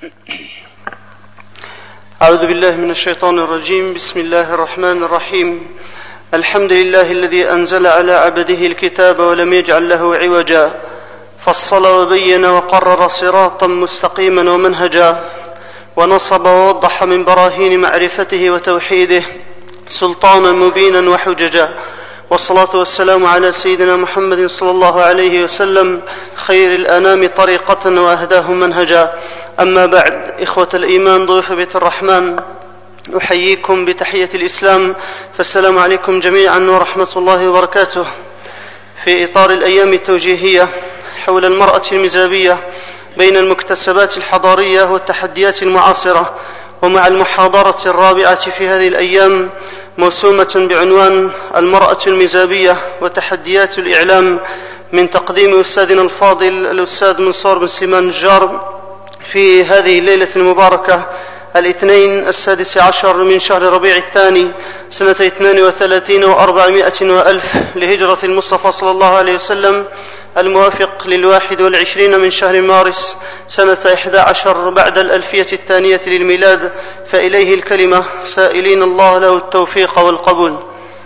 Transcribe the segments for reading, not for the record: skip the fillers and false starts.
أعوذ بالله من الشيطان الرجيم. بسم الله الرحمن الرحيم. الحمد لله الذي أنزل على عبده الكتاب ولم يجعل له عوجا، فصل وبين وقرر صراطا مستقيما ومنهجا، ونصب ووضح من براهين معرفته وتوحيده سلطانا مبينا وحججا، والصلاة والسلام على سيدنا محمد صلى الله عليه وسلم، خير الأنام طريقة وأهداهم منهجا. أما بعد، إخوة الإيمان ضيوف بيت الرحمن، أحييكم بتحية الإسلام، فالسلام عليكم جميعا ورحمة الله وبركاته. في إطار الأيام التوجيهية حول المرأة المزابية بين المكتسبات الحضارية والتحديات المعاصرة، ومع المحاضرة الرابعة في هذه الأيام موسومة بعنوان المرأة المزابية وتحديات الإعلام، من تقديم أستاذنا الفاضل الأستاذ منصور بن سليمان النجار، في هذه الليلة المباركة الاثنين 16 من شهر ربيع الثاني سنة 32 و400 وألف لهجرة المصطفى صلى الله عليه وسلم، الموافق 21 من شهر مارس سنة 11 بعد الألفية الثانية للميلاد. فإليه الكلمة، سائلين الله له التوفيق والقبول.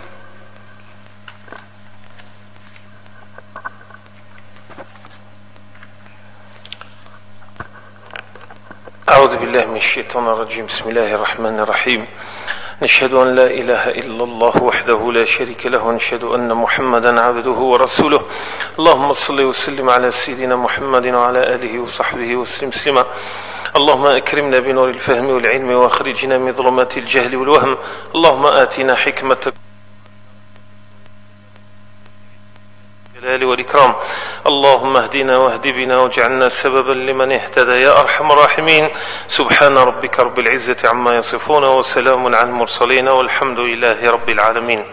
أعوذ بالله من الشيطان الرجيم. بسم الله الرحمن الرحيم. نشهد أن لا إله إلا الله وحده لا شريك له، ونشهد أن محمدا عبده ورسوله. اللهم صل وسلم على سيدنا محمد وعلى آله وصحبه وسلم تسليما. اللهم أكرمنا بنور الفهم والعلم، وأخرجنا من ظلمات الجهل والوهم. اللهم آتنا حكمتك الجلال والإكرام. اللهم اهدنا واهد بنا واجعلنا سببا لمن اهتدى يا أرحم الراحمين. سبحان ربك رب العزة عما يصفون، وسلام على المرسلين، والحمد لله رب العالمين.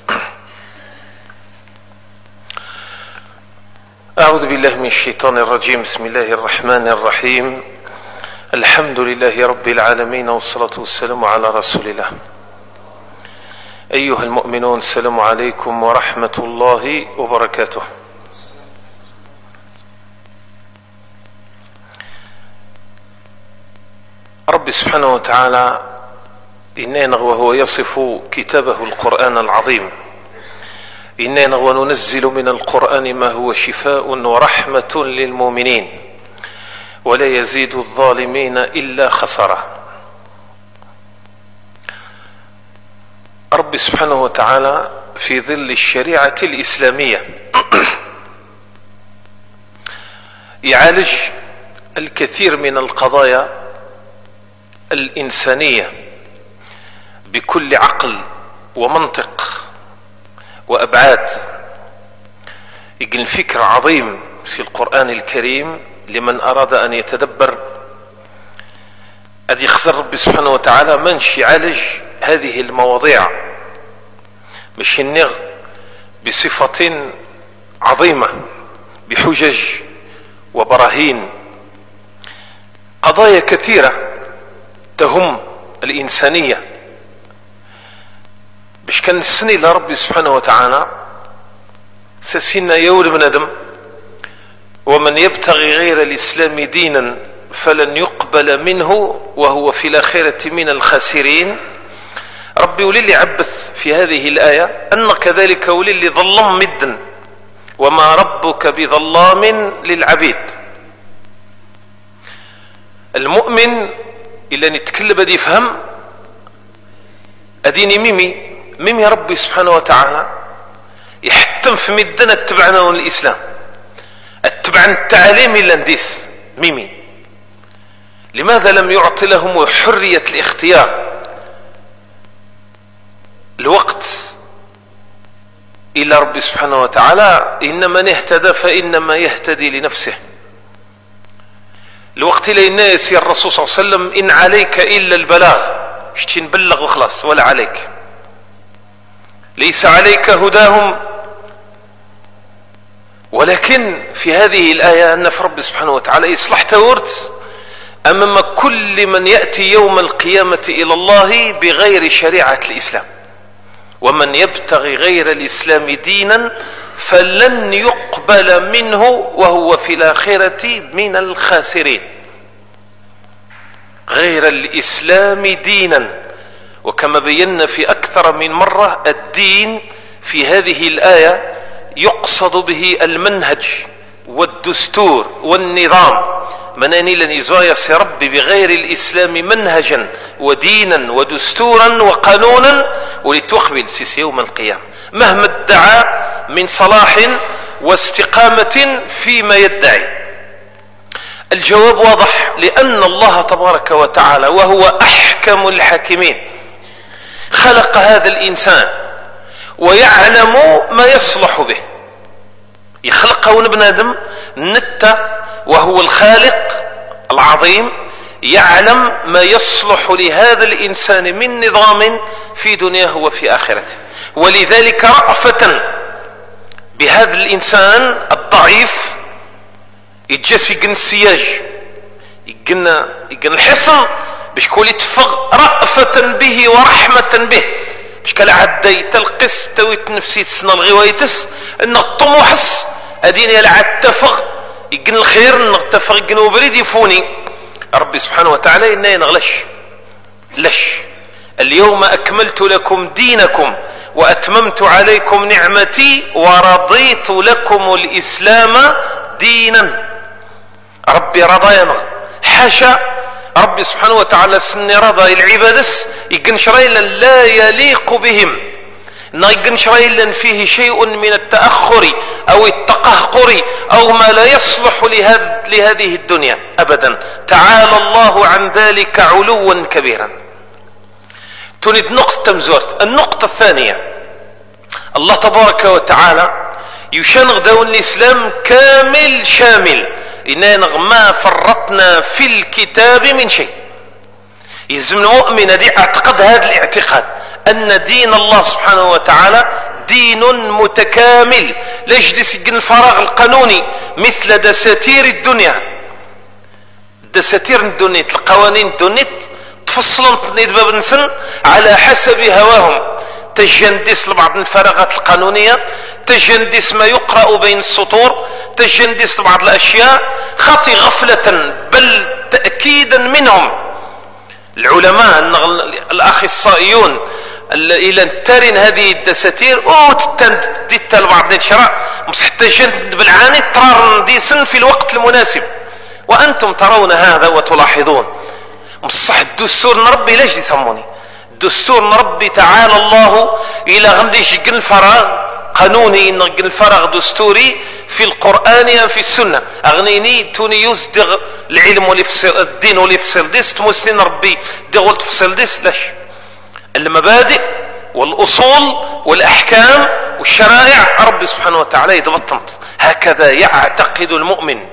أعوذ بالله من الشيطان الرجيم. بسم الله الرحمن الرحيم. الحمد لله رب العالمين، والصلاة والسلام على رسول الله. أيها المؤمنون، السلام عليكم ورحمة الله وبركاته. رب سبحانه وتعالى إننا وهو يصف كتابه القرآن العظيم، إننا وننزل من القرآن ما هو شفاء ورحمة للمؤمنين ولا يزيد الظالمين إلا خسارة. رب سبحانه وتعالى في ظل الشريعة الإسلامية يعالج الكثير من القضايا الإنسانية بكل عقل ومنطق وأبعاد. يقل فكر عظيم في القرآن الكريم لمن أراد أن يتدبر. أدي خسر رب سبحانه وتعالى منش يعالج هذه المواضيع، مش النغ بصفة عظيمة بحجج وبراهين. قضايا كثيرة تهم الإنسانية باش كان السني لرب سبحانه وتعالى سسينا يول بن آدم، ومن يبتغي غير الإسلام دينا فلن يقبل منه وهو في الآخرة من الخاسرين. ربي وللي عبث في هذه الآية أن كذلك وللي ظلم مدا، وما ربك بظلام للعبيد. المؤمن إلا نتكلم بدي يفهم أديني ميمي ربي سبحانه وتعالى يحتم في مدنا اتبعنا الإسلام، اتبعنا التعاليم إلا نديس ميمي. لماذا لم يعطي لهم حرية الاختيار؟ الوقت إلى رب سبحانه وتعالى إنما من اهتدى فإنما يهتدي لنفسه. الوقت إلى الناس يا الرسول صلى الله عليه وسلم إن عليك إلا البلاغ، شتي نبلغ وخلاص ولا عليك، ليس عليك هداهم. ولكن في هذه الآية أن في رب سبحانه وتعالى يصلح تورت أمام كل من يأتي يوم القيامة إلى الله بغير شريعة الإسلام. ومن يبتغي غير الإسلام دينا فلن يقبل منه وهو في الآخرة من الخاسرين. غير الإسلام دينا. وكما بينا في أكثر من مرة الدين في هذه الآية يقصد به المنهج والدستور والنظام. مناني لن يزوايا ربي بغير الإسلام منهجا ودينا ودستورا وقانونا ولتقبل سيس يوم القيامة مهما ادعى من صلاح واستقامة فيما يدعي. الجواب واضح، لأن الله تبارك وتعالى وهو أحكم الحاكمين خلق هذا الإنسان ويعلم ما يصلح به. يخلقه ابن آدم نتا وهو الخالق العظيم، يعلم ما يصلح لهذا الإنسان من نظام في دنياه وفي آخرته. ولذلك رأفة بهذا الإنسان الضعيف يتجس يقن السياج يقن الحصن باش كول يتفغ رأفة به ورحمة به باش كلا عدي تلقس تويت نفسي تسنى الغوايتس ان الطموحس ادين يلعب تفغ يقن الخير نغتفغ يقن وبريد يفوني. ربي سبحانه وتعالى إنا ينغلش لش اليوم أكملت لكم دينكم وأتممت عليكم نعمتي ورضيت لكم الإسلام دينا. ربي رضى ينغ حاشا ربي سبحانه وتعالى سن رضى العبادس يقن شريلا لا يليق بهم، يقن شريلا فيه شيء من التأخر أو التقهقر أو ما لا يصلح لهذه الدنيا أبدا. تعالى الله عن ذلك علوا كبيرا. تريد نقطة مزورت. النقطة الثانية، الله تبارك وتعالى يشنغ دون الإسلام كامل شامل، إننا ما فرطنا في الكتاب من شيء. يلزم المؤمن دي اعتقد هذا الاعتقاد أن دين الله سبحانه وتعالى دين متكامل لا يجلس يقن الفراغ القانوني مثل دساتير الدنيا. دساتير الدنيا القوانين الدنيا تفصلن باب نسن على حسب هواهم، تجندس لبعض الفراغات القانونية، تجندس ما يقرأ بين السطور، تجندس لبعض الأشياء خاطي غفلة بل تأكيدا منهم. العلماء الأخصائيون إلى ترين هذه الدساتير أو تتل بعض الشراء حتى جند بالعاني ترار ديسن في الوقت المناسب، وأنتم ترون هذا وتلاحظون. مصح الدستور نربي ليش يسموني الدستور نربي تعالى الله إلى غمديش يقن الفراغ قانوني نقن الفراغ دستوري في القرآن أم في السنة. أغنيني توني يصدق العلم والفصل الدين والفصل ديس تمسنين ربي دغول تفصل ديس لاش المبادئ والأصول والأحكام والشرائع ربي سبحانه وتعالى يضبطنت. هكذا يعتقد المؤمن.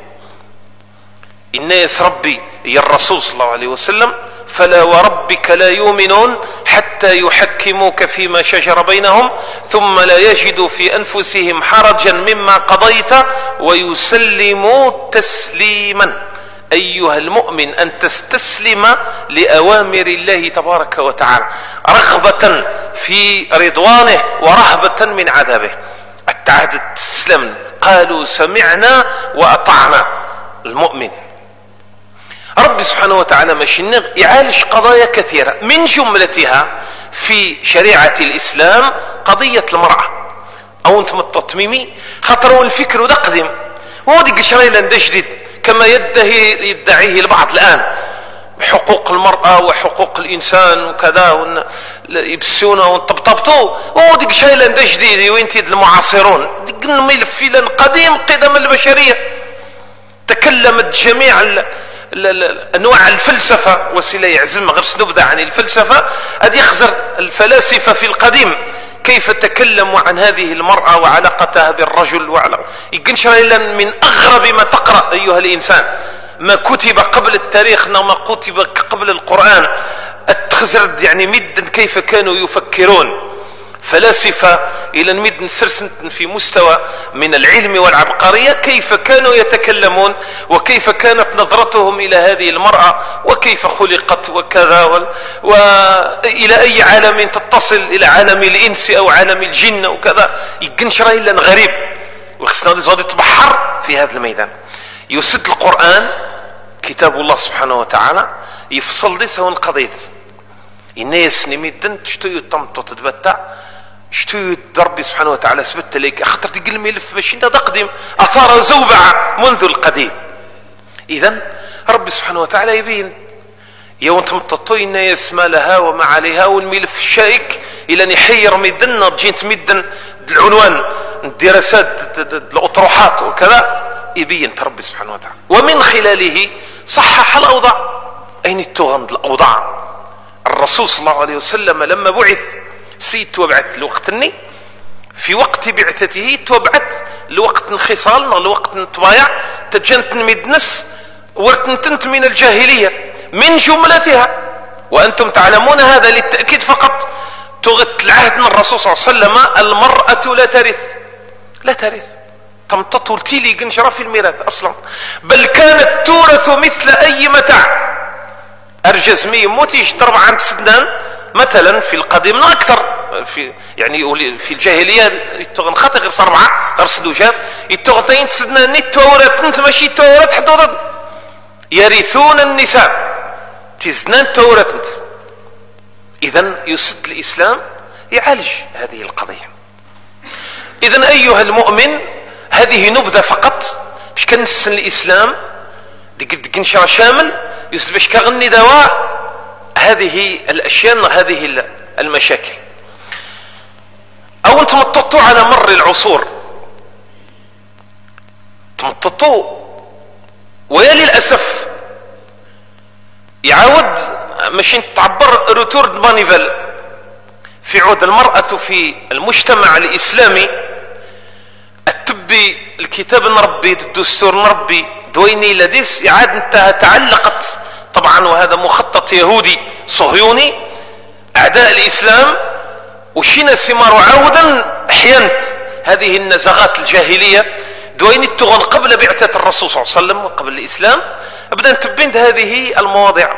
الناس ربي يا الرسول صلى الله عليه وسلم فلا وربك لا يؤمنون حتى يحكموك فيما شجر بينهم ثم لا يجدوا في أنفسهم حرجا مما قضيت ويسلموا تسليما. أيها المؤمن أن تستسلم لأوامر الله تبارك وتعالى رغبة في رضوانه ورهبة من عذابه. التعهد تسلم قالوا سمعنا وأطعنا. المؤمن ربي سبحانه وتعالى مشنغ يعالج قضايا كثيرة من جملتها في شريعة الإسلام قضية المرأة. أو أنتم التطميمي خطروا الفكر ده قديم ودي قشري لن جديد كما يدعيه البعض الآن حقوق المرأة وحقوق الإنسان وكذا يبسونه وطبطبطوه ودي قشري لن جديد وينتيد المعاصرون قلنا ملفيلا قديم قدم البشرية. تكلمت جميع انواع الفلسفة وسيلة يعزم غير سنبذة عن الفلسفة قد يخزر الفلاسفة في القديم كيف تكلموا عن هذه المرأة وعلاقتها بالرجل يقنشر إلا من أغرب ما تقرأ أيها الإنسان ما كتب قبل التاريخ وما كتب قبل القرآن. التخزر يعني مدا كيف كانوا يفكرون فلاسفة إلى المد سرسنت في مستوى من العلم والعبقرية كيف كانوا يتكلمون وكيف كانت نظرتهم إلى هذه المرأة وكيف خلقت وكذا وإلى أي عالم تتصل إلى عالم الإنس أو عالم الجن وكذا يقنشر إلا غريب وخصنا غادي تبحر في هذا الميدان. يسد القرآن كتاب الله سبحانه وتعالى يفصل دي سوى القضية الناس نميدن شتو يطمطو تتبتع شتو ربي سبحانه وتعالى سبت لك اخطر تقل ملف باش انت تقدم اثار زوبعة منذ القديم. اذا ربي سبحانه وتعالى يبين يوم تمططو الناس ما لها وما عليها والملف الشائك الى نحير ميدن جيت ميدن العنوان الدراسات الاطروحات وكذا يبين ربي سبحانه وتعالى ومن خلاله صحح الاوضاع. اين التغند الاوضاع؟ الرسول صلى الله عليه وسلم لما بعث سيد توبعت لوقتني في وقت بعثته توبعت لوقت انخصال لوقت طبايع تجنت مدنس ورتنتنت من الجاهلية من جملتها وأنتم تعلمون هذا للتأكيد فقط. تغت العهد من الرسول صلى الله عليه وسلم المرأة لا ترث تمتطل تيلي قنشرة في الميراث أصلا، بل كانت تورث مثل أي متاع. أرجز مي موتيش ضرب عن سدنان مثلا في القديم أكثر في يعني في الجاهلية يتغن خاطر غير صربعة غير سدوجات يتغطين سدنان التورث انت ماشي التورث حدود يرثون النساء تزنان تورث انت. إذن يسد الإسلام يعالج هذه القضية. إذن أيها المؤمن هذه نبذة فقط باش كنسن الإسلام دقنشرة شامل يسد باش كغني دواء هذه الأشياء هذه المشاكل. أو تمططوا على مر العصور تمططوا ويا للأسف يعاود ماشي تعبر روتور مانيفال في عود المرأة في المجتمع الإسلامي التبي الكتاب نربي الدستور نربي دويني لديس يعاد انتهى تعلقت طبعا وهذا مخطط يهودي صهيوني أعداء الإسلام وشينا سمار عودا احيانت هذه النزغات الجاهلية دوين التغن قبل بعثة الرسول صلى الله عليه وسلم وقبل الإسلام أبدا تبنت هذه المواضيع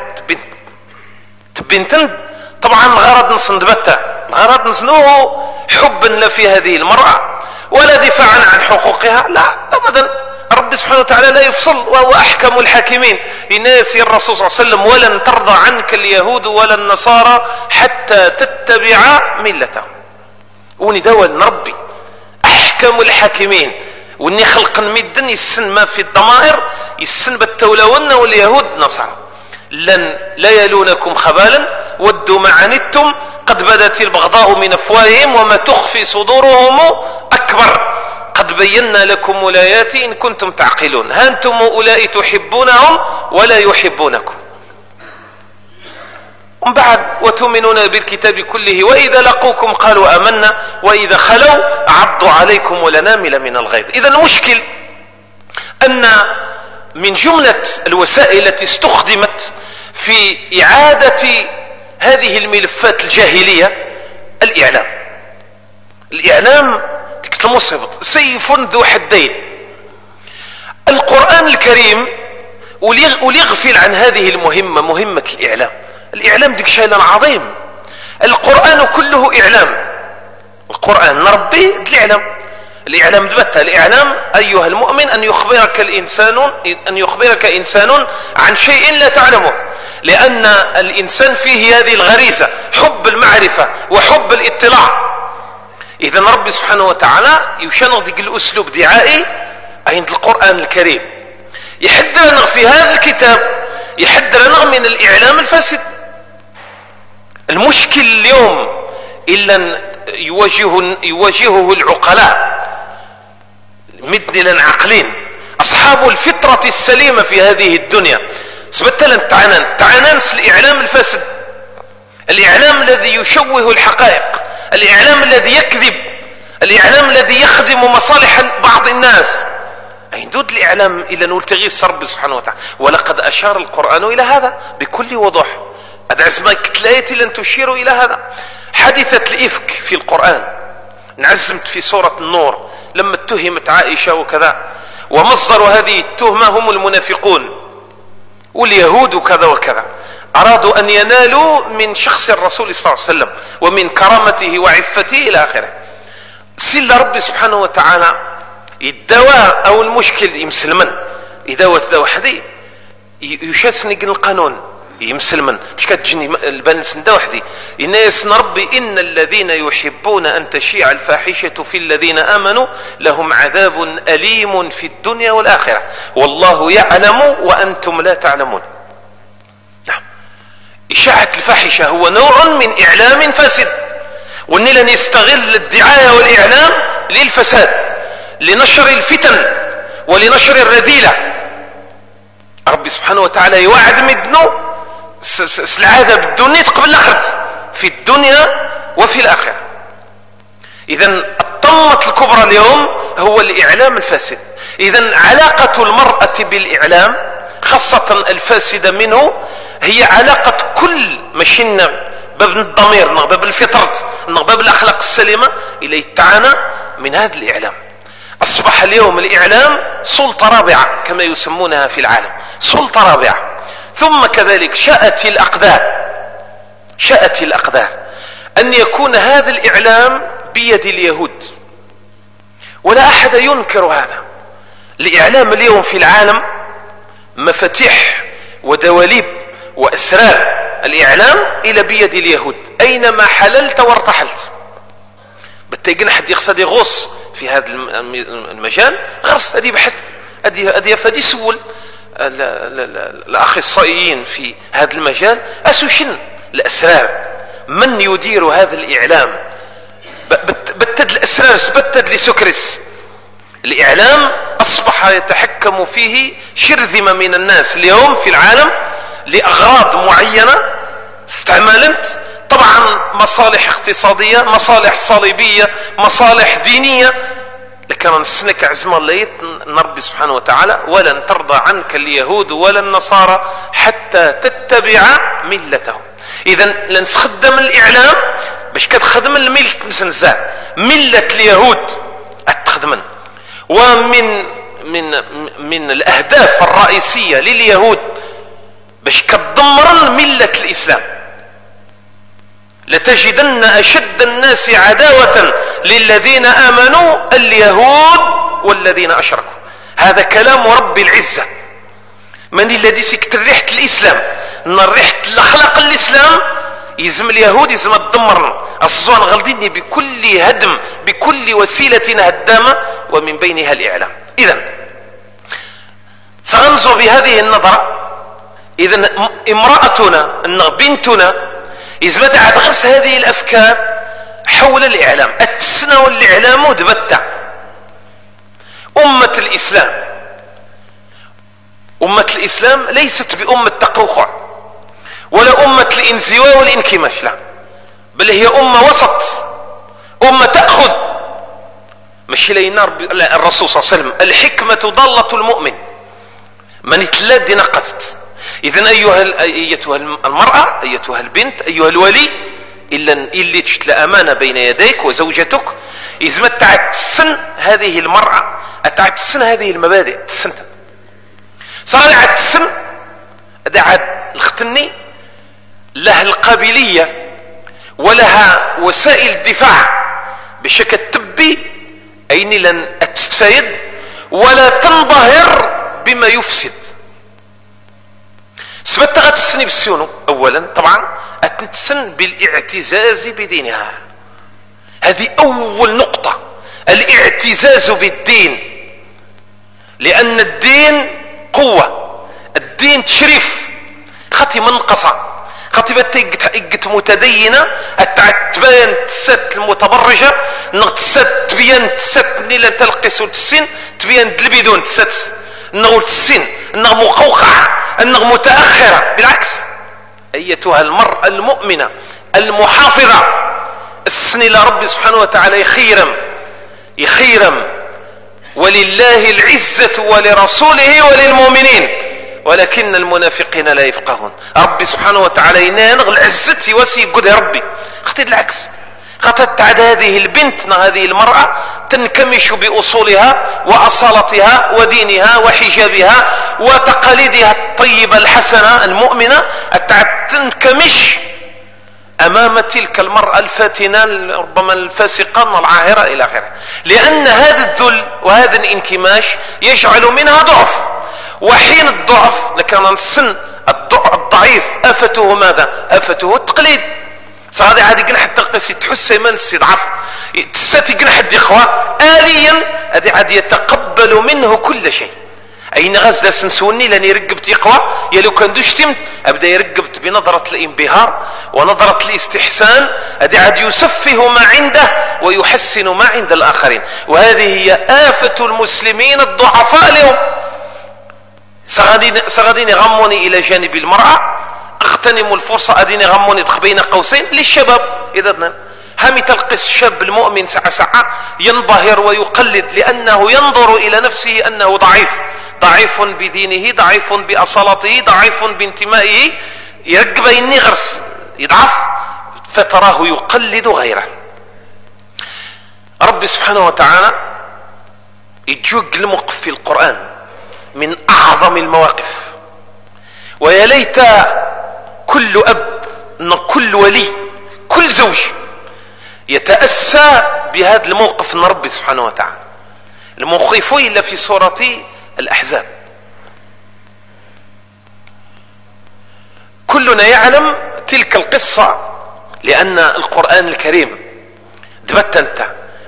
تبنتن طبعا الغرض نصندبتها الغرض نصنوه حبا في هذه المرأة ولا دفاعا عن حقوقها لا أبدا. رب سبحانه وتعالى لا يفصل وهو أحكم الحاكمين لناس الرسول صلى الله عليه وسلم ولن ترضى عنك اليهود ولا النصارى حتى تتبع ملتهم. وندول نربي أحكم الحاكمين واني خلقا مدن يسن ما في الضمائر يسن بالتولون واليهود نصارى لا يلونكم خبالا ودوا ما عنتم قد بدت البغضاء من أفواههم وما تخفي صدورهم أكبر قد بينا لكم الآيات إن كنتم تعقلون ها أنتم أولئك تحبونهم ولا يحبونكم. ومن بعد وتؤمنون بالكتاب كله وإذا لقوكم قالوا آمنا وإذا خلوا عضوا عليكم ولنامل من الغيظ. إذا المشكل أن من جملة الوسائل التي استخدمت في إعادة هذه الملفات الجاهلية الإعلام المصيبط سيف ذو حدين. القرآن الكريم وليغفل عن هذه المهمة مهمة الإعلام ديك شيء عظيم. القرآن كله إعلام. القرآن نربي الإعلام دبتها الإعلام أيها المؤمن أن يخبرك إنسان عن شيء لا تعلمه لأن الإنسان فيه هذه الغريزة حب المعرفة وحب الاطلاع. إذا ربي سبحانه وتعالى يشنغ ديك الأسلوب دعائي عند القرآن الكريم يحذرنا في هذا الكتاب يحذرنا من الإعلام الفاسد. المشكل اليوم إلا يواجهه العقلاء مدنا عقلين أصحاب الفطرة السليمة في هذه الدنيا سبتلا تعنانس الإعلام الفاسد الإعلام الذي يشوه الحقائق الإعلام الذي يكذب الإعلام الذي يخدم مصالح بعض الناس. أين دود الإعلام إلى نلتغيث رب سبحانه وتعالى ولقد أشار القرآن إلى هذا بكل وضوح. أدعز ما كتلايتي لن تشير إلى هذا. حادثة الإفك في القرآن نعزمت في سورة النور لما اتهمت عائشة وكذا ومصدر هذه التهمة هم المنافقون واليهود وكذا وكذا أرادوا أن ينالوا من شخص الرسول صلى الله عليه وسلم ومن كرامته وعفته إلى آخره. سل ربي سبحانه وتعالى الدواء أو المشكل يمسلمن إذا وث وحدي يشاسني القانون يمسلمن مش كتجني البنس ندا وحدي الناس ربي ان الذين يحبون ان تشيع الفاحشه في الذين امنوا لهم عذاب اليم في الدنيا والاخره والله يعلم وانتم لا تعلمون. نعم، اشاعه الفاحشه هو نوع من اعلام فاسد، والنيل يستغل الدعايه والاعلام للفساد، لنشر الفتن ولنشر الرذيله. ربي سبحانه وتعالى يوعد مدنه العذاب الدنيا قبل الاخره في الدنيا وفي الاخره. اذا الطمة الكبرى اليوم هو الاعلام الفاسد. اذا علاقة المرأة بالاعلام خاصة الفاسدة منه هي علاقة كل مشينا باب الضمير، باب الفطرة، باب الاخلاق السليمة الى يتعانى من هذا الاعلام. اصبح اليوم الاعلام سلطة رابعة كما يسمونها في العالم، سلطة رابعة. ثم كذلك شاءت الأقدار أن يكون هذا الإعلام بيد اليهود، ولا أحد ينكر هذا. الإعلام اليوم في العالم مفاتيح ودواليب وأسرار الإعلام إلى بيد اليهود. أينما حللت وارتحلت بتيجن حد يقصد يغوص في هذا المجال غرس أدي بحث أدي فدي سول الأخصائيين في هذا المجال أسوشن الأسرار من يدير هذا الإعلام. بتد الأسرار سبتد لسكرس. الإعلام أصبح يتحكم فيه شرذمة من الناس اليوم في العالم لأغراض معينة استعملت، طبعا مصالح اقتصادية، مصالح صليبية، مصالح دينية. لكن نسنك عزم الله ربي سبحانه وتعالى ولن ترضى عنك اليهود ولا النصارى حتى تتبع ملتهم. اذا لنستخدم الاعلام باش كتخدم الملة نسنزا ملة اليهود اتخدمن. ومن من الاهداف الرئيسية لليهود باش كتدمر ملة الاسلام. لتجدن اشد الناس عداوة للذين امنوا اليهود والذين اشركوا. هذا كلام رب العزة. من الذي سكت ريحة الاسلام ريحة الاخلاق الاسلام يزم اليهود يزم الدمرنا الصوان غلطيني بكل هدم بكل وسيلة هدامة ومن بينها الاعلام. اذا سننظر بهذه النظرة. اذا امرأتنا بنتنا إذا بدأت غرس هذه الأفكار حول الإعلام. التسنى والإعلام دبتة. أمة الإسلام ليست بأمة تقوقع ولا أمة الانزواء والانكماش، لا، بل هي أمة وسط، أمة تأخذ. مش لينا الرسول صلى الله عليه وسلم الحكمة ضالة المؤمن من يتلاد نقصت. إذن أيتها المرأة، أيتها البنت، أيها الولي، اللي تشتل أمانة بين يديك وزوجتك، إذا ما تعتسن هذه المرأة أتعتسن هذه المبادئ تسنت صار عتسن أدعد الختني لها القابلية ولها وسائل الدفاع بشكل طبي أين لن تستفيد ولا تنبهر بما يفسد. سبت غتسني بالسيونو اولا طبعا اتنتسن بالاعتزاز بدينها. هذه اول نقطة، الاعتزاز بالدين، لان الدين قوة، الدين تشريف. خطي منقصة خطي بتقت متدينة تبين تسات المتبرجة تسات تبين تسات نيلا تلقس وتسين تبين دلبيدون تسات نغول تسين انها مقوقعة انها متأخرة. بالعكس ايتها المرأة المؤمنة المحافظة السن الى ربي سبحانه وتعالى يخيرم ولله العزة ولرسوله وللمؤمنين ولكن المنافقين لا يفقهون. ربي سبحانه وتعالى ينانغ العزة وسي قد ربي خطيت العكس. خطت عد هذه البنت هذه المرأة تنكمش بأصولها وأصالتها ودينها وحجابها وتقاليدها الطيبة الحسنة المؤمنة تنكمش أمام تلك المرأة الفاتنة ربما الفاسقة العاهرة إلى آخره. لأن هذا الذل وهذا الانكماش يجعل منها ضعف وحين الضعف لكان السن الضعيف آفته ماذا؟ آفته التقليد. صغادي عادي قنا حتى القس يتحس يمن يضعف تساتي قنا حد إخوة آليا هذه عادي يتقبل منه كل شيء. أين غاز سنسوني لاني يرقبت يقوى يا لو كان دشتمت أبدأ يرقبت بنظرة الانبهار ونظرة الاستحسان. هذه عاد يسفه ما عنده ويحسن ما عند الآخرين، وهذه هي آفة المسلمين الضعفاء اليوم. سغادين غموني إلى جانب المرأة، اغتنموا الفرصة أديني غموني بين قوسين للشباب. إذا هم تلقس الشاب المؤمن ساعة ينبهر ويقلد لأنه ينظر إلى نفسه أنه ضعيف بدينه، ضعيف بأصالته، ضعيف بانتمائه، يرقب إني غرس يضعف فتراه يقلد غيره. رب سبحانه وتعالى يجوق الموقف في القرآن من أعظم المواقف، ويا ليت كل أب، كل ولي، كل زوج يتأسى بهذا الموقف من رب سبحانه وتعالى. الموقف إلا في سورة الأحزاب. كلنا يعلم تلك القصة لأن القرآن الكريم دبت انت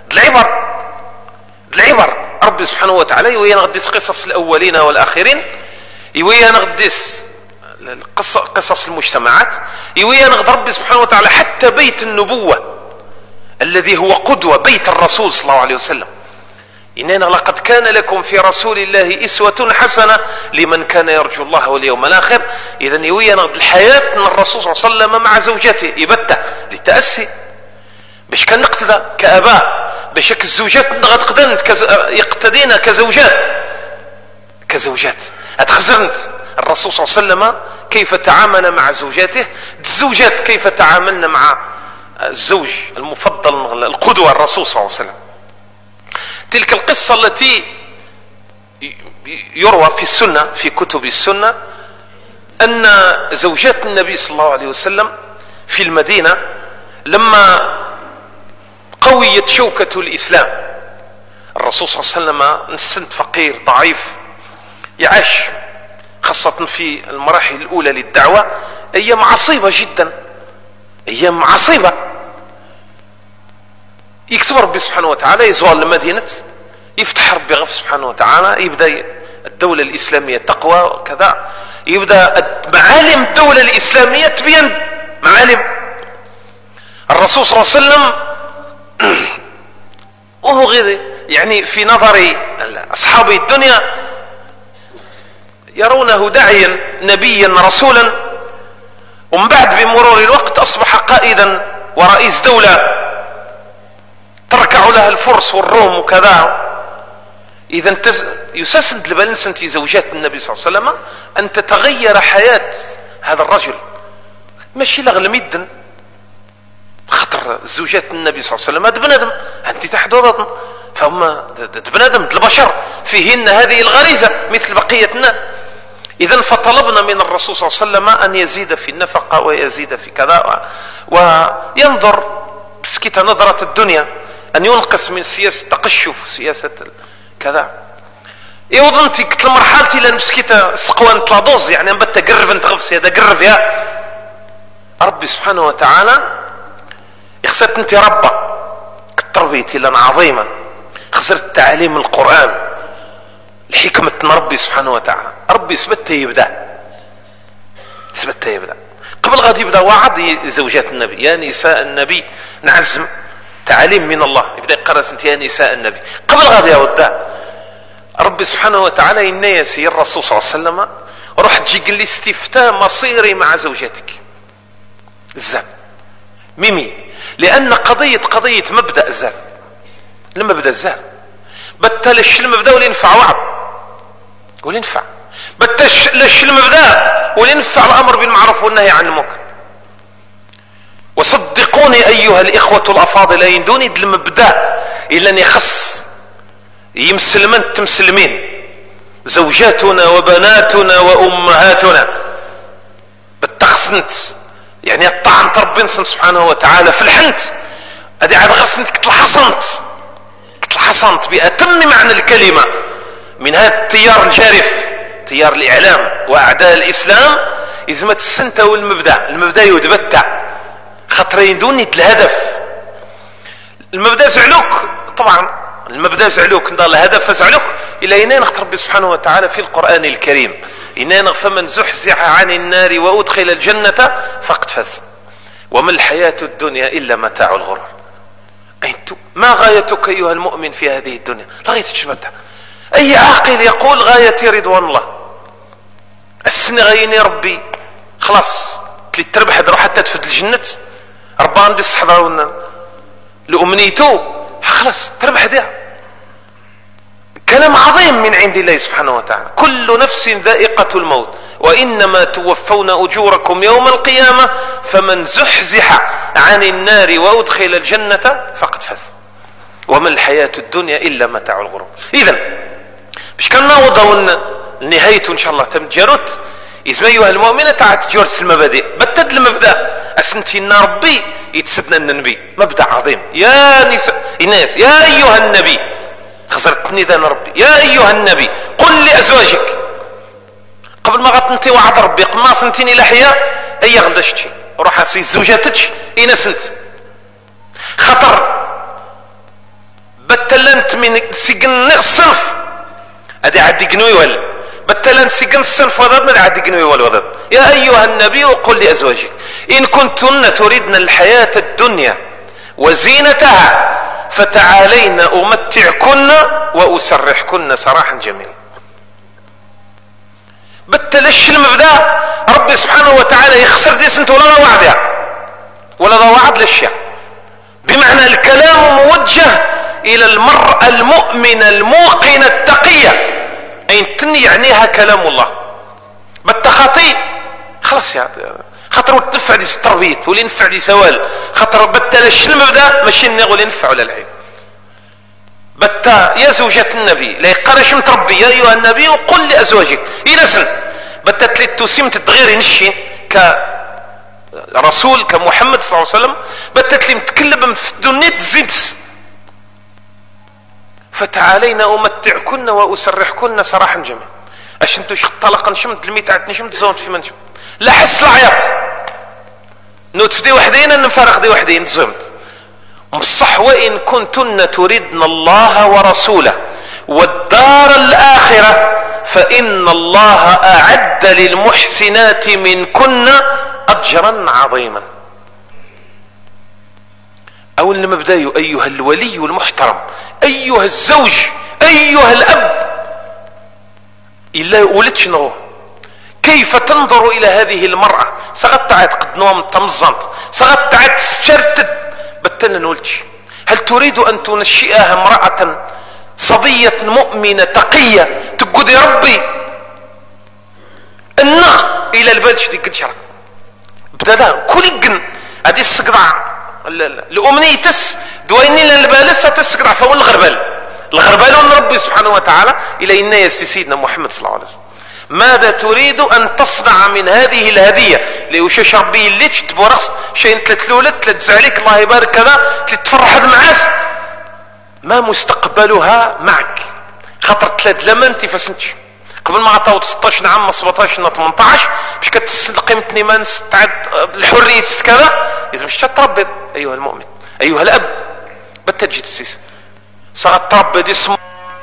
العبر رب سبحانه وتعالى يوين غديس قصص الأولين والآخرين، يوين غديس قصص المجتمعات، يوين غد رب سبحانه وتعالى حتى بيت النبوة الذي هو قدوة، بيت الرسول صلى الله عليه وسلم. إننا لقد كان لكم في رسول الله إسوة حسنة لمن كان يرجو الله واليوم الآخر. إذن يوين غد الحياة من الرسول صلى الله عليه وسلم مع زوجته يبتة للتأسي باش كان نقتدى كأباء، باش الزوجات غد يقتدينا كزوجات اتخزرنت الرسول صلى الله عليه وسلم كيف تعامل مع زوجاته، الزوجات كيف تعاملنا مع الزوج المفضل القدوة الرسول صلى الله عليه وسلم. تلك القصة التي يروى في السنة في كتب السنة أن زوجات النبي صلى الله عليه وسلم في المدينة لما قويت شوكة الإسلام، الرسول صلى الله عليه وسلم نسنت فقير ضعيف يعيش، خاصة في المراحل الأولى للدعوة، أيام عصيبة جدا، أيام عصيبة. يكتب ربي سبحانه وتعالى يزور المدينة، يفتح ربي غف سبحانه وتعالى، يبدأ الدولة الإسلامية تقوى وكذا، يبدأ معالم الدولة الإسلامية تبين معالم. الرسول صلى الله عليه وسلم وهو غير يعني في نظر أصحاب الدنيا يرونه داعيا نبيا رسولا، ومن بعد بمرور الوقت أصبح قائدا ورئيس دولة تركع لها الفرس والروم وكذا. إذا يسسند لبلنسنتي زوجات النبي صلى الله عليه وسلم أن تتغير حياة هذا الرجل، ماشي لغل مدن خطر زوجات النبي صلى الله عليه وسلم هذا بنادم أنت تحت وضعنا، فهم بنادم البشر فيهن هذه الغريزة مثل بقية الناس. إذا فطلبنا من الرسول صلى الله عليه وسلم أن يزيد في النفقة ويزيد في كذا، وينظر بسكت نظرة الدنيا، أن ينقص من سياسة التقشف، سياسة كذا. يوضنتي قلت لمرحلتي لأن بسكت سقوان تلاضوز يعني أنبت قرب انت غفصي هذا قرب يا ربي سبحانه وتعالى. خسرت انت ربا تربيتي لنا عظيما، خسرت تعاليم القرآن الحكمة ربي سبحانه وتعالى. ربي ثبته يبدأ قبل غادي يبدأ وعد زوجات النبي يا نساء النبي نعزم تعاليم من الله، يبدأ يقرأ انت يا نساء النبي قبل غادي يودع ربي سبحانه وتعالى إن يسير الرسول صلى الله عليه وسلم روح تجي قل لي استفتاء مصيري مع زوجاتك الزام ميمي، لأن قضية مبدأ زال لما بدأ الزال بتلش المبدأ ولا ينفع وعد ولا ينفع، بتلش المبدأ ولا ينفع الأمر بالمعروف والنهي عن المنكر. وصدقوني أيها الإخوة الأفاضل يندوني المبدأ إلا أن يخص يمسلمن تمسلمين زوجاتنا وبناتنا وأمهاتنا بالتخصنت يعني الطعن ربنا سبحانه وتعالى في الحنت هذه عاد غرسنت كتلحصنت بأتم معنى الكلمة من هذا التيار الجارف تيار الإعلام وأعداء الإسلام إذا ما تسنتوا المبدأ يتبتع خطرين دون الهدف. المبدأ زعلوك طبعا، المبدأ زعلوك نضال الهدف زعلوك إلى إننا نخطر ربي سبحانه وتعالى في القرآن الكريم إننا فمن زحزح عن النار وأدخل الجنة فقد فاز وما الحياة الدنيا إلا متاع الغرور. ما غايتك أيها المؤمن في هذه الدنيا؟ لا غايتك. أي عاقل يقول غايتي رضوان الله، السن غيني ربي خلاص تلي تربح روح حتى تفد الجنة ربا عندي الصحة ونا لأمنيته خلاص تربح ديها. كلام عظيم من عند الله سبحانه وتعالى. كل نفس ذائقة الموت وإنما توفون أجوركم يوم القيامة فمن زحزح عن النار وأدخل الجنة فقد فاز وما الحياة الدنيا إلا متاع الغرور. إذن باش كان نعوض نهايته إن شاء الله تمجرت إذا أيها المؤمنة تعت جورس المبادئ بتد المبدأ أسنتينا ربي يتسدنا النبي مبدأ عظيم. يا نساء الناس يا أيها النبي خسرتني ذا ربي يا أيها النبي قل لأزواجك قبل ما غطنتي وعد ربي قما سنتيني لحيا أي غلشتي روح أسي زوجاتك إنا سنت خطر بتلنت من سجن الصنف هذه عدي قنوي ولا بتلنت سجن الصنف وضد من عدي قنوي ولا وضد. يا أيها النبي قل لأزواجك إن كنتن تريدن الحياة الدنيا وزينتها فتعالين أمتعكن وأسرحكن سراحا جميلا. بتلش المبدأ ربي سبحانه وتعالى يخسر دي سنت ولا وعدها ولا وعد للشيء، بمعنى الكلام موجه إلى المرأة المؤمنة الموقنة التقية أين تني يعنيها كلام الله. بالتخاطي خلاص يا خاطر تنفع دي التربيت واللي ينفع دي سوال خاطر بتلش المبدأ ماشي النغ اللي ينفع ولا العيب. بتا يا زوجة النبي لا يقرش متربي يا أيها النبي وقل لأزواجك إلى سن بتا تلتوسيم تتغير نشي كرسول كمحمد صلى الله عليه وسلم بتا تلي متكلم في الدنيا تزيد فتعالينا أمتعكن وأسرحكن سراحا جميلا. اش انتو طلقا نشمت الميتات نشمت زونت في منشم لا حس العياط نوت دي وحدين نفرق دي وحدين زمت مصح. وإن كنتن تردن الله ورسوله والدار الآخرة فإن الله أعد للمحسنات منكن أجرا عظيما. أول المبدأ أيها الولي المحترم أيها الزوج أيها الأب إلا ولدش نغو كيف تنظر إلى هذه المرأة سغطعت قد نوم تمزنت سغطعت شرتت بتنا نولتش. هل تريد أن تنشئها امرأة صبية مؤمنة تقية تقول يا ربي النخ إلى البلش دي قد شرق بدأ كل جن هذه السقطع الأمنية تس دويني للبالسة تسقطع فهو الغربال ربي سبحانه وتعالى إلى إنا يستسيدنا محمد صلى الله عليه وسلم. ماذا تريد أن تصنع من هذه الهدية ليوشش ربي اللي تبورخص شيء تلتلولت تلتزعليك الله يبارك كذا تتفرح المعاس ما مستقبلها معك خاطر تلاد لما انت فسنتش قبل ما عطاو 16 عام 17 18 باش كتسل قيمتني ما نستعد الحرية كذا إذا مش تتربى أيها المؤمن أيها الأب بتجي تسيس صارت تربى دي اسمه.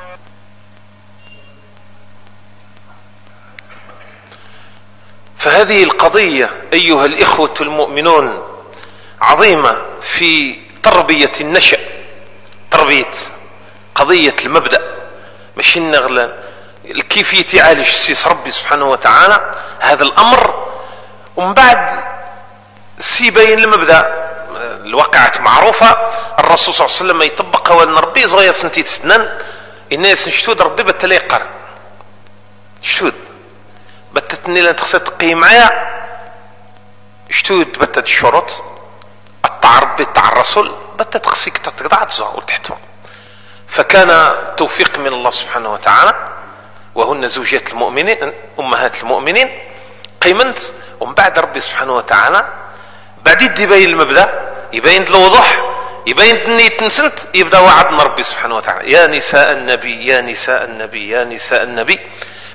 فهذه القضية أيها الإخوة المؤمنون عظيمة في تربية النشأ تربية قضية المبدأ مش النغلة كيف يعالج السيس ربي سبحانه وتعالى هذا الأمر ومن بعد سيبين المبدأ الواقعة معروفة الرسول صلى الله عليه وسلم يطبقها وأن ربي صغير سنتي تسنن الناس نشتود ربي بتلاقر شتود بتتني لان تخسر تقي معايا شتود بتت الشروط التعرب بتاع الرسول بتت تخسيك تقطع تزعل تحتهم. فكان توفيق من الله سبحانه وتعالى وهن زوجات المؤمنين امهات المؤمنين قيمنت ومن بعد ربي سبحانه وتعالى بعد يبين المبدا يبين الوضوح يبين اني تنسنت يبدا وعدنا ربي سبحانه وتعالى يا نساء النبي يا نساء النبي يا نساء النبي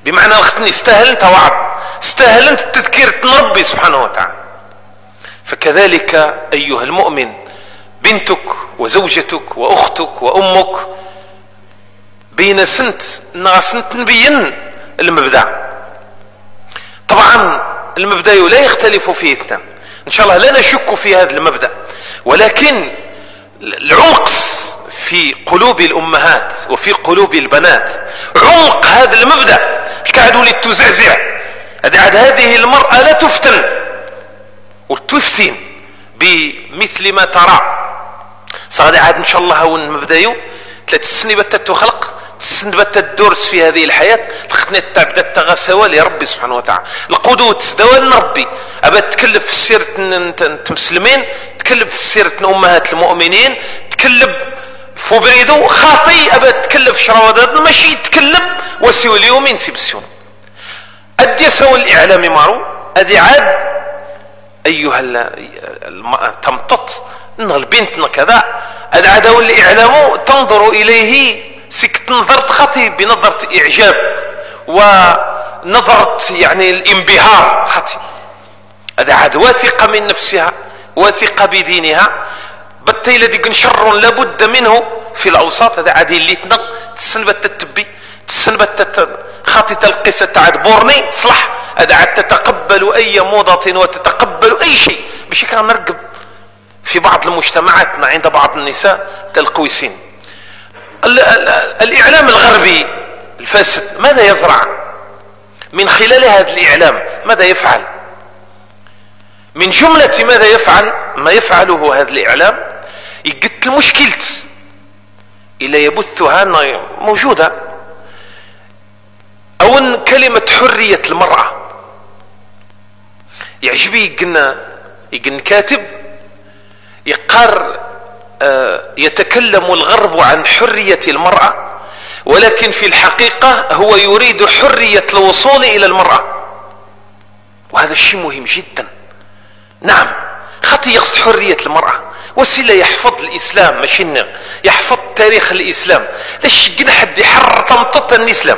بمعنى اختني استاهل انت وعظ، استاهل انت تذكير ربي سبحانه وتعالى. فكذلك ايها المؤمن بنتك وزوجتك واختك وامك بين سنت نبين المبدأ. طبعا المبدأ لا يختلف فيه اثنان ان شاء الله، لا نشك في هذا المبدأ، ولكن العمق في قلوب الامهات وفي قلوب البنات، عمق هذا المبدأ مش قاعد ولي تزعزع. عاد هذه المرأة لا تفتن وتفتن بمثل ما ترى. صار عاد ان شاء الله هون مبدأ 3 سنين بتت خلق، 3 سنين بتت الدرس في هذه الحياة، لختنا تعبد التغاسوا لربي سبحانه وتعالى. القدوة تسدوال ربي، أبا تكلف في سيرة مسلمين، تكلف في سيرة أمهات المؤمنين، تكلف فبريدو خاطي، أبا تكلف شراودات ماشي تكلف وسيو اليوم ينسي بالسيون. أدي سوى الإعلام مارو أدي عاد أيها تمطط البنت كذا أدي عاد الإعلام تنظر إليه سكت نظرة خطي بنظرة إعجاب ونظرة يعني الانبهار خطي. هذا عاد واثقة من نفسها، واثقة بدينها، بتي الذي شر لابد منه في الأوساط. هذا عاد اللي تسنبت التبي تسنبت خاطي تلقيسة عاد بورني صلح. هذا عاد تتقبل أي موضة وتتقبل أي شيء. باش كان نرقب في بعض المجتمعات عند بعض النساء كالقويسين. الإعلام الغربي الفاسد ماذا يزرع من خلال هذا الإعلام؟ ماذا يفعل؟ من جملة ماذا يفعل ما يفعله هذا الإعلام يقتل مشكلة إلا يبثها موجودة. أو كلمة حرية المرأة يعجبي يقن كاتب يقار يتكلم الغرب عن حرية المرأة، ولكن في الحقيقة هو يريد حرية الوصول إلى المرأة، وهذا الشيء مهم جدا. نعم خاطي يقصد حرية المرأة وسيلة يحفظ الإسلام، ماشي يحفظ تاريخ الإسلام. ليش قد حد يحرر تمطط الإسلام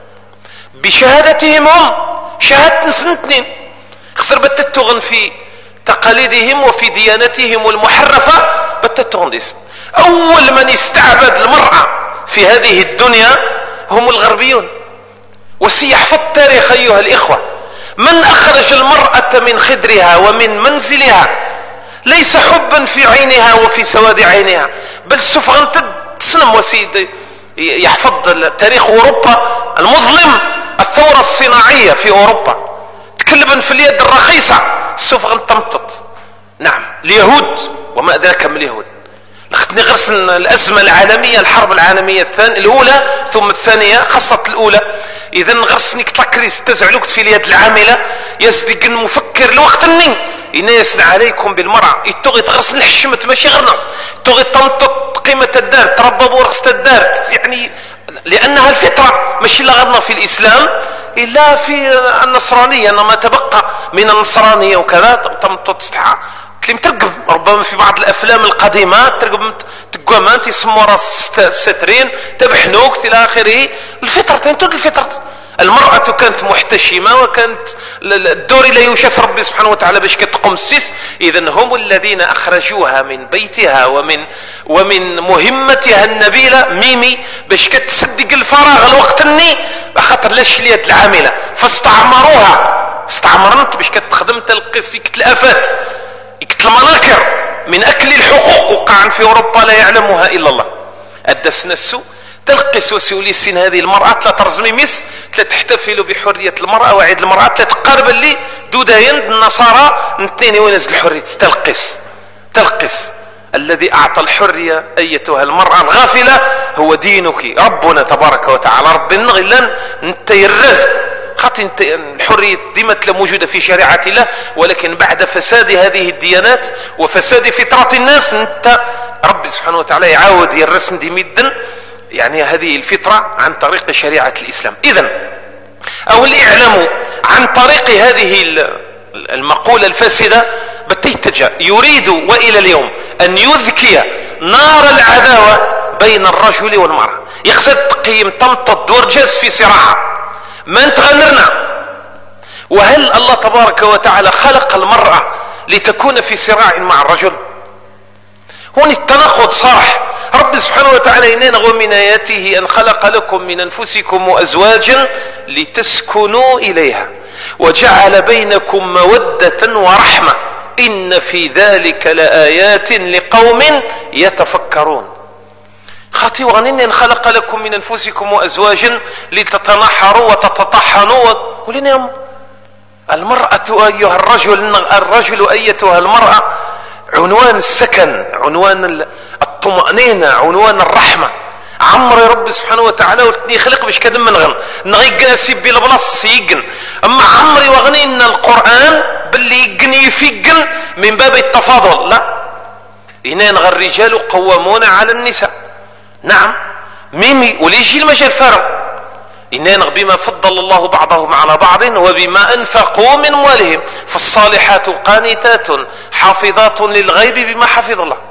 بشهادتهم هم شهادة سنة 2 خسر بتتغن في تقاليدهم وفي ديانتهم المحرفة بتتغندس. أول من استعبد المرأة في هذه الدنيا هم الغربيون. وسيحفظ تاريخ أيها الإخوة. من أخرج المرأة من خدرها ومن منزلها ليس حبا في عينها وفي سواد عينها، بل سفغا تسلم. وسيد يحفظ تاريخ أوروبا المظلم، الثورة الصناعية في أوروبا تكلبا في اليد الرخيصة سفغا تمطط. نعم اليهود وما أدراك من اليهود. لختني غرسن الأزمة العالمية، الحرب العالمية الأولى ثم الثانية خاصة الأولى. إذا غرسني كتلكريس تزعلوك في اليد العاملة يصدق المفكر الوقت النين إنا يسنع عليكم بالمرأة يتوغي تغرسن الحشمة ماشي غرنا توغي تمطط قيمة الدار ترببوا رخصة الدار، يعني لأنها الفطرة ماشي إلا غرنا في الإسلام إلا في النصرانية. أنما تبقى من النصرانية وكذا تمطط استحى تلم ترقب. ربما في بعض الافلام القديمه ترقب تقومان يسموا راس سترين تبحنوك الى اخره. الفطره تنتد الفطره. المراه كانت محتشمه وكانت الدور لا يوشس ربي سبحانه وتعالى باش كتقوم السيس. اذا هم الذين اخرجوها من بيتها ومن مهمتها النبيله ميمي باش كتصدق الفراغ الوقت الني خاطر لاش اليد العامله فاستعمروها. استعمرت باش كتخدم تلقي الافات يقتل المناكر من أكل الحقوق وقعا في أوروبا لا يعلمها إلا الله. أدسنا السوء تلقس وسيوليسين هذه المرأة لا ترزمي مس لا تحتفل بحرية المرأة وعيد المرأة لا تقارب اللي دودين النصارى نتنين وينزل الحرية. تلقس الذي أعطى الحرية أيتها المرأة الغافلة هو دينك ربنا تبارك وتعالى. ربنا غلان انت الرزق خاطر الحرية ديما موجودة في شريعة الله، ولكن بعد فساد هذه الديانات وفساد فطرة الناس انت ربي سبحانه وتعالى يعاود يرسن دي مدا يعني هذه الفطرة عن طريق شريعة الإسلام. إذن أو الإعلام عن طريق هذه المقولة الفاسدة بتيتجا يريد وإلى اليوم أن يذكي نار العداوة بين الرجل والمرأة. يقصد قيم تمطط دورجز في صراعها ما نتغنرنا. وهل الله تبارك وتعالى خلق المرأة لتكون في صراع مع الرجل؟ هون التناقض صارح. رب سبحانه وتعالى إننا ومن آياته أن خلق لكم من أنفسكم أزواجا لتسكنوا إليها وجعل بينكم مودة ورحمة إن في ذلك لآيات لقوم يتفكرون. خاطي وغنين خلق لكم من أنفسكم أزواجا لتتنحروا وتتطحنوا. ولنهم المرأة أيها الرجل أيتها المرأة عنوان السكن، عنوان الطمأنينة، عنوان الرحمة. عمر رب سبحانه وتعالى ولتني خلق باش كدم من غن نغيقنا سيبي لبلاص يقن. اما عمري وغنينا القرآن باللي يقن يفقن من باب التفاضل. لا، إنان الرجال قوامون على النساء. نعم ميمي وليجي المجال فارغ. إنان بما فضل الله بعضهم على بعض وبما أنفقوا من أموالهم فالصالحات قانتات حافظات للغيب بما حفظ الله.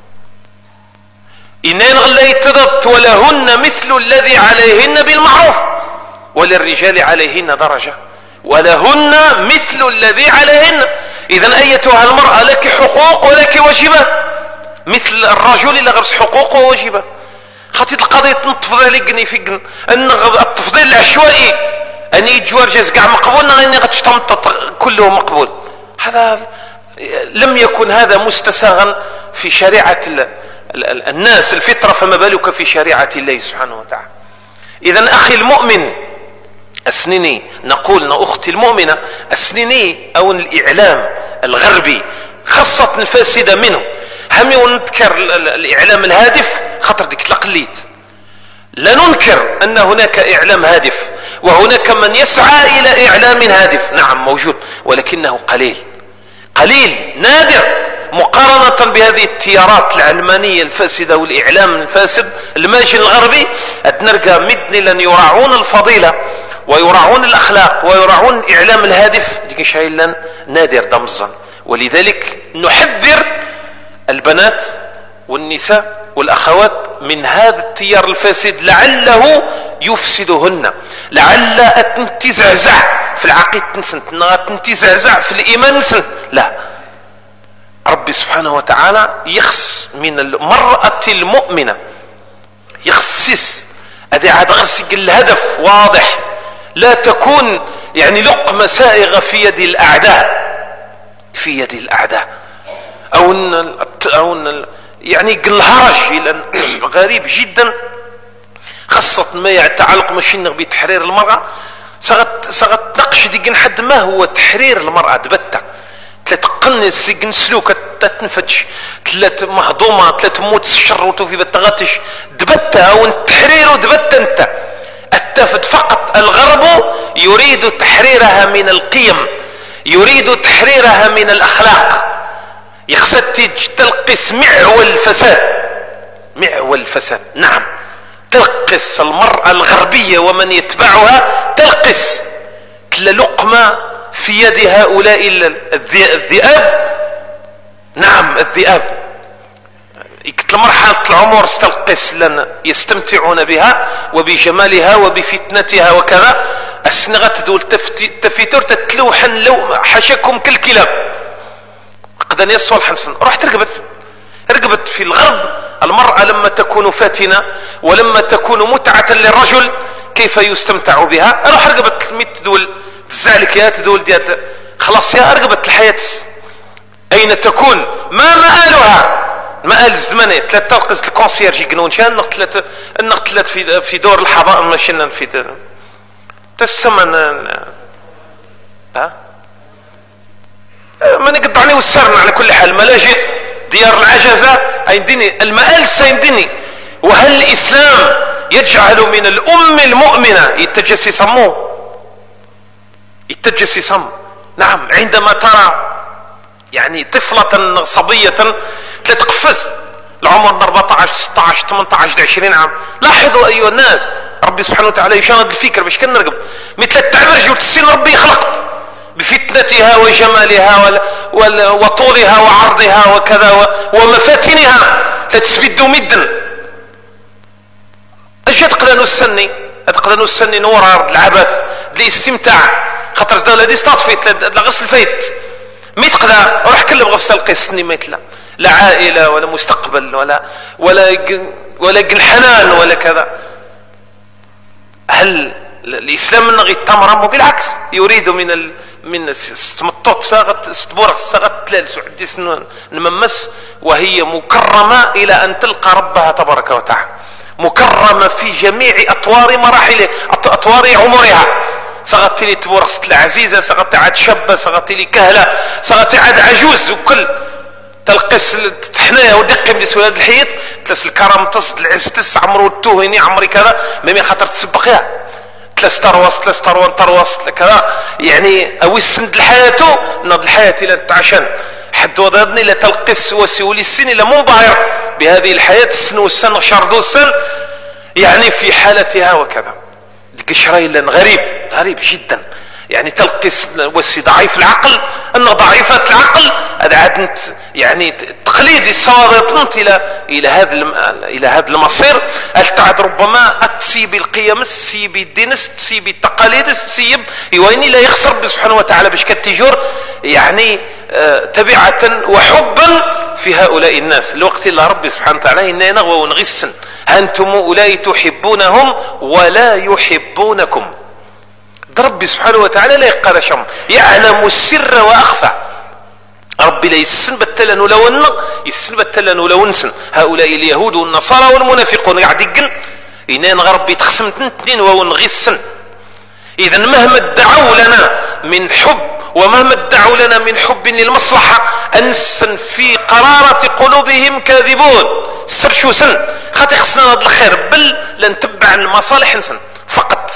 إنان غلا يتضبط ولهن مثل الذي عليهن بالمعروف وللرجال عليهن درجة ولهن مثل الذي عليهن. إذن أيتها المرأة لك حقوق ولك واجبات مثل الرجل اللي غرس حقوق وواجبات. خاطيت القضية تنتفضل لقني في أن التفضيل العشوائي أن يجوار جاز قاع مقبول أني غتشتمطط كله مقبول. هذا لم يكن هذا مستساغا في شريعة الناس الفطرة، فما بالك في شريعة الله سبحانه وتعالى. إذن أخي المؤمن أسنني، نقول أختي المؤمنة أسنني، أو الإعلام الغربي خاصة الفاسدة منه. همي ونذكر الإعلام الهادف خطر ديك تلقليت. لا ننكر أن هناك إعلام هادف وهناك من يسعى إلى إعلام هادف، نعم موجود، ولكنه قليل نادر مقارنة بهذه التيارات العلمانية الفاسدة والإعلام الفاسد الماجن الغربي. نرجع مدني لن يراعون الفضيلة ويراعون الأخلاق ويراعون الإعلام الهادف ديك شايلا نادر دمزا. ولذلك نحذر البنات والنساء والأخوات من هذا التيار الفاسد لعله يفسدهن، لعل تنتزعزع في العقيدة تنتزعزع في الإيمان. لا، ربي سبحانه وتعالى يخص من المرأة المؤمنة يخصص هذا عاد غرس الهدف واضح، لا تكون يعني لقمة سائغة في يد الأعداء أو يعني الهرج غريب جدا، خاصة ما يتعلق ماشي بتحرير المرأة. صغت نقش ديك حد ما هو تحرير المرأة دبتة ثلاث قنس سلوك تنفدش ثلاث مهضومة ثلاث موت الشر وتوفي بالتغاتش دبتة أو التحرير دبتة انت التفت فقط. الغرب يريد تحريرها من القيم، يريد تحريرها من الأخلاق، يخصد تلقس معول الفساد. نعم تلقس المرأة الغربية ومن يتبعها تلقس كل لقمة في يد هؤلاء الذئاب. نعم الذئاب كل مرحلة العمر استلقس لن يستمتعون بها وبجمالها وبفتنتها وكذا. السنغة تدول تفيتور تتلوحن لو حشكم كالكلاب قدن يسوى الحنسن. رحت رقبت في الغرب المرأة لما تكون فاتنة ولما تكون متعة للرجل كيف يستمتع بها. اروح رقبت تدول تزعلك يا تدول ديات خلاص يا رقبت الحياة اين تكون ما مآلها مآل الزمنية. ثلاث تلقز الكونسيرج يقنون شان نقتلت في دور الحضارة ماشينا في تسمن ما نقطع عليه والسرن. على كل حال ملاجئ ديار العجزة عندني المآل سيندني. وهل الإسلام يجعل من الأم المؤمنة يتجسس. نعم عندما ترى يعني طفلة صبية تقفز العمر 14 16 18 20 عام. لاحظوا أيها الناس ربي سبحانه وتعالى يشاهد الفكر باش كنرقب مثل التعبرج والتسين ربي خلقت بفتنتها وجمالها وطولها وعرضها وكذا ومفاتنها تتسبد مدا. اش تقدر نسني نور العبث بلي استمتاع خاطر الدولة دي استطفيت لا غسل الفايت مي تقدر روح كلم غسل القسني ما يتلا لا عائلة ولا مستقبل ولا جنحنان ولا كذا. هل الإسلام من غير التمرم؟ وبالعكس يريد من التمطط ساغت ستبورغ ساغت تلال سعدي نممس وهي مكرمة إلى أن تلقى ربها تبارك وتعالى، مكرمة في جميع أطوار مراحل أطوار عمرها. ساغت لي تبورغ العزيزة، ساغت عاد شابة، ساغت لي كهلة، ساغت عاد عجوز، وكل تلقس حنايا ودقي من سولاد الحيط تلس الكرم تصد العز تس عمرو التوهني عمري كذا ميمي خاطر تسبقها تلس تروان ترواس كذا يعني او السند لحياته نض الحياة الى عشان حد وضعني لا تلقس وسيولي السن الى منبهر بهذه الحياة السن والسن شردو السن يعني في حالتها وكذا. القشري لان غريب جدا يعني تلقس وسي ضعيف العقل انه ضعيفة العقل هذا عاد يعني تقليد الصوارط الى هذا المصير التعد ربما تسيب القيم تسيب الدين تسيب التقاليد تسيب يويني لا يخسر سبحانه وتعالى باش كتجور يعني تبعة وحبا في هؤلاء الناس الوقت اللي ربي سبحانه وتعالى إننا نغوى ونغسن أنتم أولئك تحبونهم ولا يحبونكم. ربي سبحانه وتعالى لا يقال شم يعلم السر وأخفى. ربي لا يسن بتلن ولون يسن بتلن ولونسن هؤلاء اليهود والنصارى والمنافقون قاعد يقن إننا ربي تخسم تنتين ونغسن. إذا مهما ادعوا لنا من حب ومهما ادعوا لنا من حب للمصلحة أنسا في قرارة قلوبهم كاذبون. سر شو سن خاطي خصنا هذا الخير بل لنتبع المصالح نسن فقط.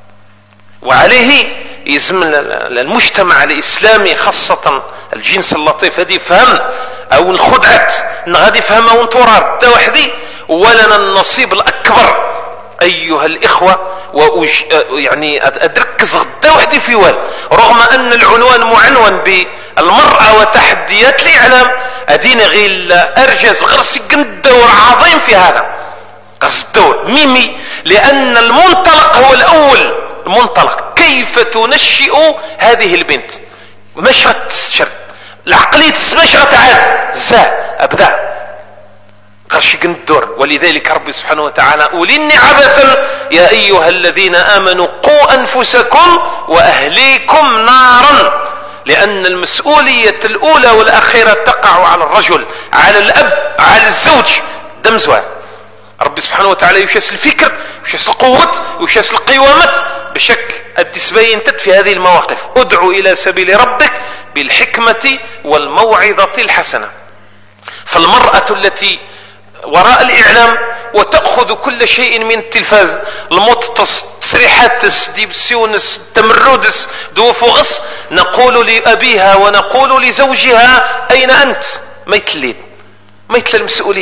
وعليه يزم المجتمع الإسلامي خاصة الجنس اللطيف هذه فهم أو الخدعة غادي فهمها وانتورار دا وحدي ولنا النصيب الأكبر أيها الإخوة يعني أدركز غدا وحدي في وال رغم أن العنوان معنون بالمرأة وتحديات الإعلام أدينا غير أرجز غرس الدور عظيم في هذا غرس الدور ميمي لأن المنطلق هو الأول. المنطلق كيف تنشئ هذه البنت مشغة شر العقلية مشغة عاد أبدأ قرشق الدور. ولذلك ربي سبحانه وتعالى أوليني عبثا يا أيها الذين آمنوا قوا أنفسكم وأهليكم نارا لأن المسؤولية الأولى والأخيرة تقع على الرجل على الأب على الزوج دم زوار. ربي سبحانه وتعالى يشاس الفكر يشاس القوة يشاس القوامة بشكل التسبينتت في هذه المواقف. ادعو إلى سبيل ربك بالحكمة والموعظة الحسنة. فالمرأة التي وراء الإعلام وتأخذ كل شيء من التلفاز المططس تسريحات ديب سيونس تمرودس دوفوغس نقول لأبيها ونقول لزوجها أين أنت؟ ما يتلين ما يتلل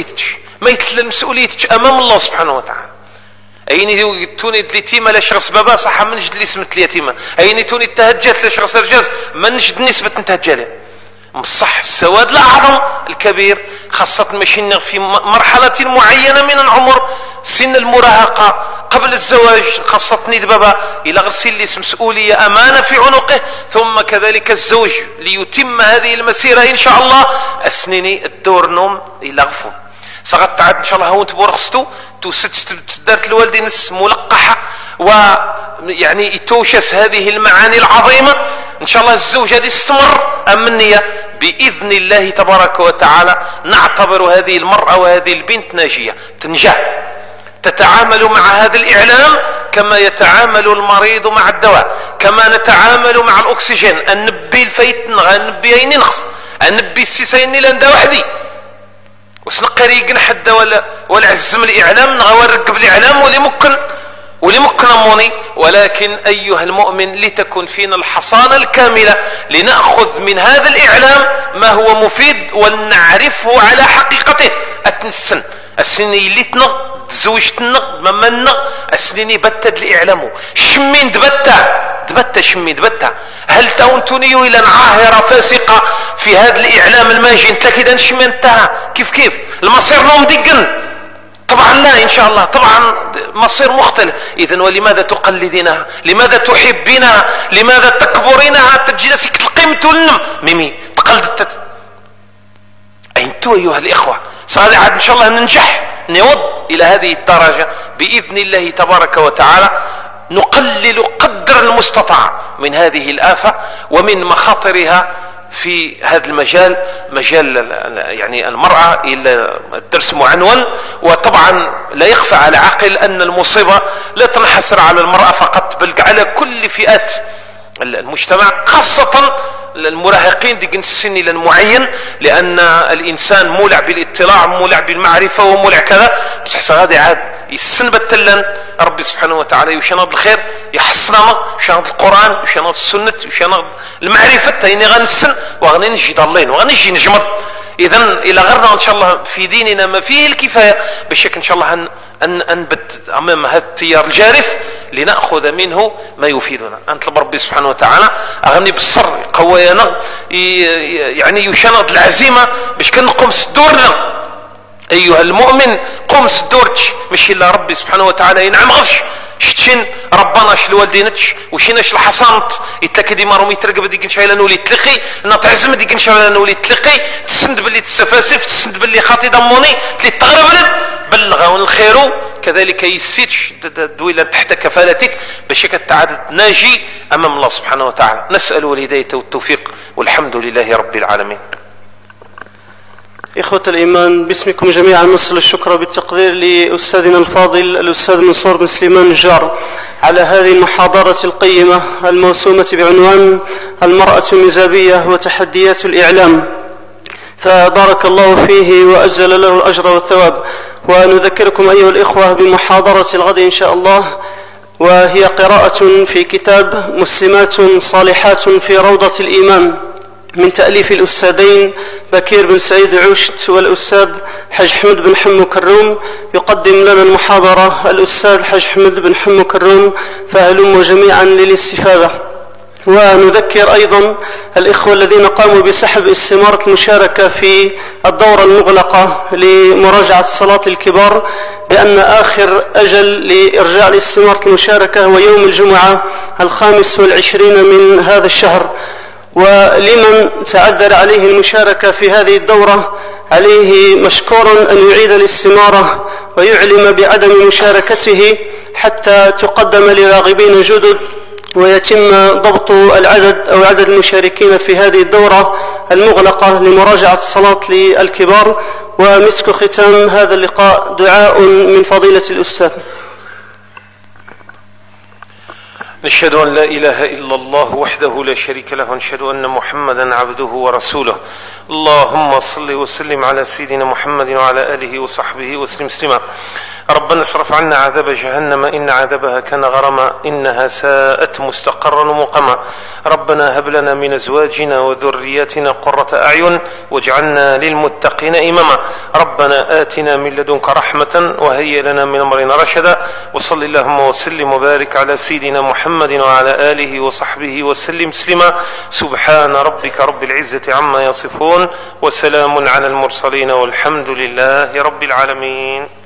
مسؤوليتك أمام الله سبحانه وتعالى. أيني توني اليتيمة لا شخص بابا صح من نجد اسمة اليتيمة أيني توني التهجات لا شخص رجاز ما نجد نسبة نتهجالها صح. السواد الأعظم الكبير خاصة ماشي في مرحلة معينة من العمر سن المراهقة قبل الزواج خاصة بابا إلى غسيل اللي مسؤولية أمانة في عنقه ثم كذلك الزوج ليتم هذه المسيرة إن شاء الله أسنيني الدور نوم إلى غفو سغت تعد إن شاء الله هون تبورخستو تدارت الوالدين ملقحة ويعني يتوشس هذه المعاني العظيمة إن شاء الله الزوج هذه استمر أمنية بإذن الله تبارك وتعالى نعتبر هذه المرأة وهذه البنت ناجية تنجح تتعامل مع هذا الإعلام كما يتعامل المريض مع الدواء كما نتعامل مع الأكسجين النبي الفيت النبي أين نخص النبي السيسين لندا وحدي وسنقريقن حدا ولا عزم الإعلام نغورق بالإعلام ولي ممكن أموني. ولكن أيها المؤمن لتكن فينا الحصانة الكاملة لنأخذ من هذا الإعلام ما هو مفيد ونعرفه على حقيقته. أتنسن السنين اللي تنغ زوجتنا ممنا السنين بتد الإعلام شمين دبتا شمين دبتا هل تونتونيو إلى عاهرة فاسقة في هذا الإعلام الماجي انت كده نشمين انتهى كيف المصير نوم دقن طبعا لا إن شاء الله، طبعا مصير مختلف. إذن ولماذا تقلدينها؟ لماذا تحبينها؟ لماذا تكبرينها؟ تجي نفسك تلقيمت ولنم ميمي تقلدت. أنتم أيها الإخوة صار عاد إن شاء الله ننجح نود إلى هذه الدرجة بإذن الله تبارك وتعالى، نقلل قدر المستطاع من هذه الآفة ومن مخاطرها في هذا المجال، مجال يعني المرأة. إلى الدرس معنون، وطبعا لا يخفى على عاقل أن المصيبة لا تنحصر على المرأة فقط، بل على كل فئات المجتمع، خاصة المراهقين دي السن المعين، لأن الإنسان مولع بالاطلاع، مولع بالمعرفة، ومولع كذا. بس هذا عاد يسن بتلن ربي سبحانه وتعالى يشنض الخير، يحصنا يشنض القرآن، يشنض السنة، يشنض المعرفة، تاني غنسن وغني نجد الله وغنجي نجمد. إذن إلى غيرنا إن شاء الله في ديننا ما فيه الكفاية، بشكل إن شاء الله أنبت أمام هذا التيار الجارف لنأخذ منه ما يفيدنا. أنت ربي سبحانه وتعالى أغني بالصر قوينا، يعني يشنض العزيمة باش كنقوم سدورنا. أيها المؤمن قوم سدورتش، مش إلا ربي سبحانه وتعالى ينعم غفش شتشن ربنا ش الوالدينتش وشيناش الحصانت يتلكدي مارهم يترقب ديك نشايلا نولي تلقي نتعزم ديك نشايلا نولي تلقي تسند باللي تسفاسف، تسند باللي خاطي ضموني تلي تغرب بلغون الخير كذلك يسيتش دويلة تحت كفالتك باش كتعاد ناجي امام الله سبحانه وتعالى. نسأل الهداية والتوفيق والحمد لله رب العالمين. إخوة الإيمان، باسمكم جميعا نصل الشكر بالتقدير لأستاذنا الفاضل الأستاذ منصور بن سليمان الجار على هذه المحاضرة القيمة الموسومة بعنوان المرأة المزابية وتحديات الإعلام، فبارك الله فيه وأجزل له الأجر والثواب. ونذكركم أيها الإخوة بمحاضرة الغد إن شاء الله، وهي قراءة في كتاب مسلمات صالحات في روضة الإيمان من تأليف الأستاذين بكير بن سعيد عوشت والأستاذ حج حمد بن حمو كروم. يقدم لنا المحاضرة الأستاذ حج حمد بن حمو كروم، فهلموا جميعا للاستفادة. ونذكر أيضا الإخوة الذين قاموا بسحب استمارة المشاركة في الدورة المغلقة لمراجعة صلاة الكبار بأن آخر أجل لإرجاع الاستمارة المشاركة هو يوم الجمعة 25 من هذا الشهر. ولمن تعذر عليه المشاركة في هذه الدورة عليه مشكورا أن يعيد الاستمارة ويعلم بعدم مشاركته حتى تقدم لراغبين جدد ويتم ضبط العدد أو عدد المشاركين في هذه الدورة المغلقة لمراجعة الصلاة للكبار. ومسك ختام هذا اللقاء دعاء من فضيلة الأستاذ. نشهد أن لا إله إلا الله وحده لا شريك له، ونشهد أن محمدا عبده ورسوله. اللهم صل وسلم على سيدنا محمد وعلى آله وصحبه وسلم تسليما. ربنا اصرف عنا عذاب جهنم إن عذابها كان غرما إنها ساءت مستقرا ومقاما. ربنا هب لنا من أزواجنا وذرياتنا قرة أعين واجعلنا للمتقين إماما. ربنا آتنا من لدنك رحمة وهيئ لنا من أمرنا رشدا. وصل اللهم وسلم وبارك على سيدنا محمد وعلى آله وصحبه وسلم تسليما. سبحان ربك رب العزة عما يصفون وسلام على المرسلين والحمد لله رب العالمين.